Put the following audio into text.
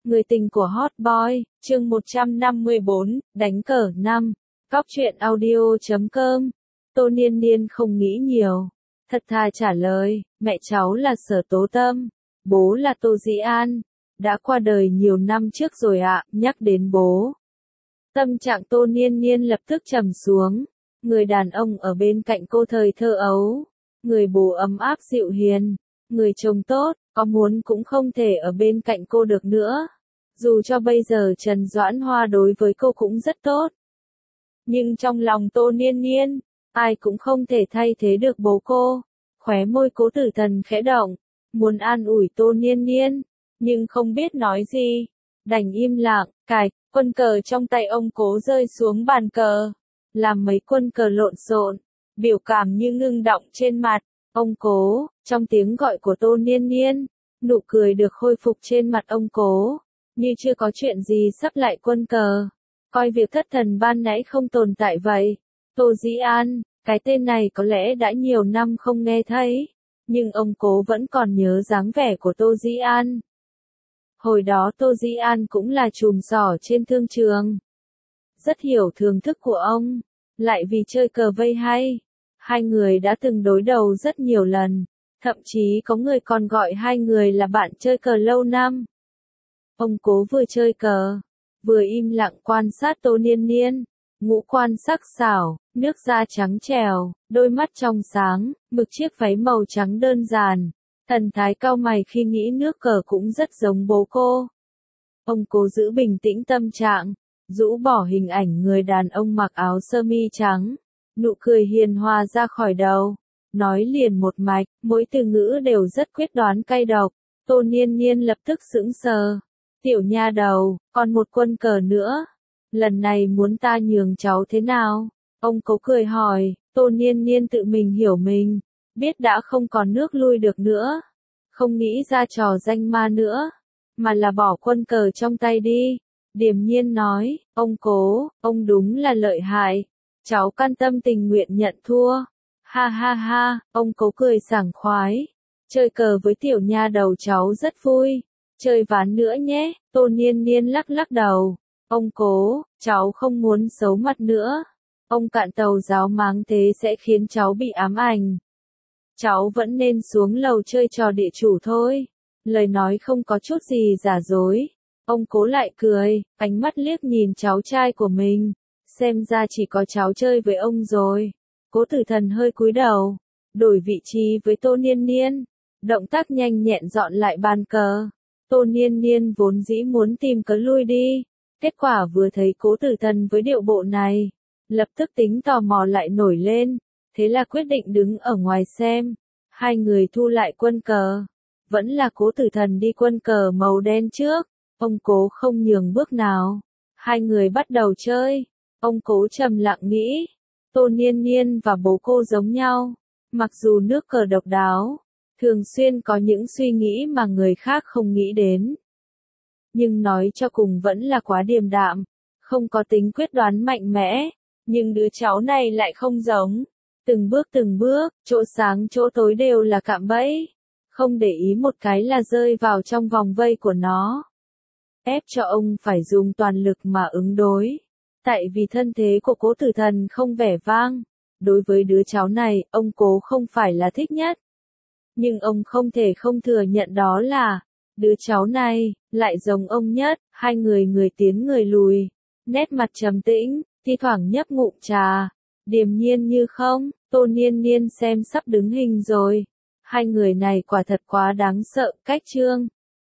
Người tình của Hot Boy, chương 154, đánh cờ 5. Cóc truyện audio.com. Tô Niên Niên không nghĩ nhiều. Thật thà trả lời, mẹ cháu là Sở Tố Tâm, bố là Tô Dĩ An. Đã qua đời nhiều năm trước rồi ạ. Nhắc đến bố, tâm trạng Tô Niên Niên lập tức trầm xuống. Người đàn ông ở bên cạnh cô thời thơ ấu, người bố ấm áp dịu hiền, người chồng tốt, có muốn cũng không thể ở bên cạnh cô được nữa. Dù cho bây giờ Trần Doãn Hoa đối với cô cũng rất tốt, nhưng trong lòng Tô Niên Niên, ai cũng không thể thay thế được bố cô. Khóe môi Cố Tử Thần khẽ động, muốn an ủi Tô Niên Niên, nhưng không biết nói gì, đành im lặng. Cạch, quân cờ trong tay ông Cố rơi xuống bàn cờ, làm mấy quân cờ lộn xộn, biểu cảm như ngưng đọng trên mặt. Ông Cố, trong tiếng gọi của Tô Niên Niên, nụ cười được khôi phục trên mặt ông Cố, như chưa có chuyện gì sắp lại quân cờ, coi việc thất thần ban nãy không tồn tại vậy. Tô Dĩ An, cái tên này có lẽ đã nhiều năm không nghe thấy, nhưng ông Cố vẫn còn nhớ dáng vẻ của Tô Dĩ An. Hồi đó Tô Dĩ An cũng là chùm sỏ trên thương trường, rất hiểu thưởng thức của ông, lại vì chơi cờ vây hay. Hai người đã từng đối đầu rất nhiều lần, thậm chí có người còn gọi hai người là bạn chơi cờ lâu năm. Ông Cố vừa chơi cờ, vừa im lặng quan sát Tô Niên Niên, ngũ quan sắc sảo, nước da trắng trẻo, đôi mắt trong sáng, mực chiếc váy màu trắng đơn giản, thần thái cau mày khi nghĩ nước cờ cũng rất giống bố cô. Ông Cố giữ bình tĩnh tâm trạng, rũ bỏ hình ảnh người đàn ông mặc áo sơ mi trắng, nụ cười hiền hòa ra khỏi đầu, nói liền một mạch, mỗi từ ngữ đều rất quyết đoán cay độc. Tô Niên Niên lập tức sững sờ. Tiểu nha đầu, còn một quân cờ nữa. Lần này muốn ta nhường cháu thế nào? Ông Cố cười hỏi. Tô Niên Niên tự mình hiểu mình, biết đã không còn nước lui được nữa, không nghĩ ra trò danh ma nữa, mà là bỏ quân cờ trong tay đi. Điềm nhiên nói, ông Cố, ông đúng là lợi hại, cháu can tâm tình nguyện nhận thua. Ha ha ha, ông Cố cười sảng khoái, chơi cờ với tiểu nha đầu cháu rất vui, chơi ván nữa nhé. Tô Niên Niên lắc lắc đầu, ông Cố, cháu không muốn xấu mặt nữa, ông cạn tàu giáo máng thế sẽ khiến cháu bị ám ảnh. Cháu vẫn nên xuống lầu chơi trò địa chủ thôi. Lời nói không có chút gì giả dối. Ông Cố lại cười, ánh mắt liếc nhìn cháu trai của mình, xem ra chỉ có cháu chơi với ông rồi. Cố Tử Thần hơi cúi đầu, đổi vị trí với Tô Niên Niên, động tác nhanh nhẹn dọn lại bàn cờ. Tô Niên Niên vốn dĩ muốn tìm cớ lui đi, kết quả vừa thấy Cố Tử Thần với điệu bộ này, lập tức tính tò mò lại nổi lên, thế là quyết định đứng ở ngoài xem. Hai người thu lại quân cờ, vẫn là Cố Tử Thần đi quân cờ màu đen trước, ông Cố không nhường bước nào. Hai người bắt đầu chơi, ông Cố trầm lặng nghĩ, Tô Niên Niên và bố cô giống nhau, mặc dù nước cờ độc đáo, thường xuyên có những suy nghĩ mà người khác không nghĩ đến, nhưng nói cho cùng vẫn là quá điềm đạm, không có tính quyết đoán mạnh mẽ. Nhưng đứa cháu này lại không giống, từng bước, chỗ sáng chỗ tối đều là cạm bẫy, không để ý một cái là rơi vào trong vòng vây của nó, ép cho ông phải dùng toàn lực mà ứng đối. Tại vì thân thế của Cố Tử Thần không vẻ vang, đối với đứa cháu này, ông Cố không phải là thích nhất. Nhưng ông không thể không thừa nhận đó là, đứa cháu này, lại giống ông nhất. Hai người người tiến người lùi, nét mặt trầm tĩnh, thi thoảng nhấp ngụm trà, điềm nhiên như không. Tô Niên Niên xem sắp đứng hình rồi. Hai người này quả thật quá đáng sợ. Cách chương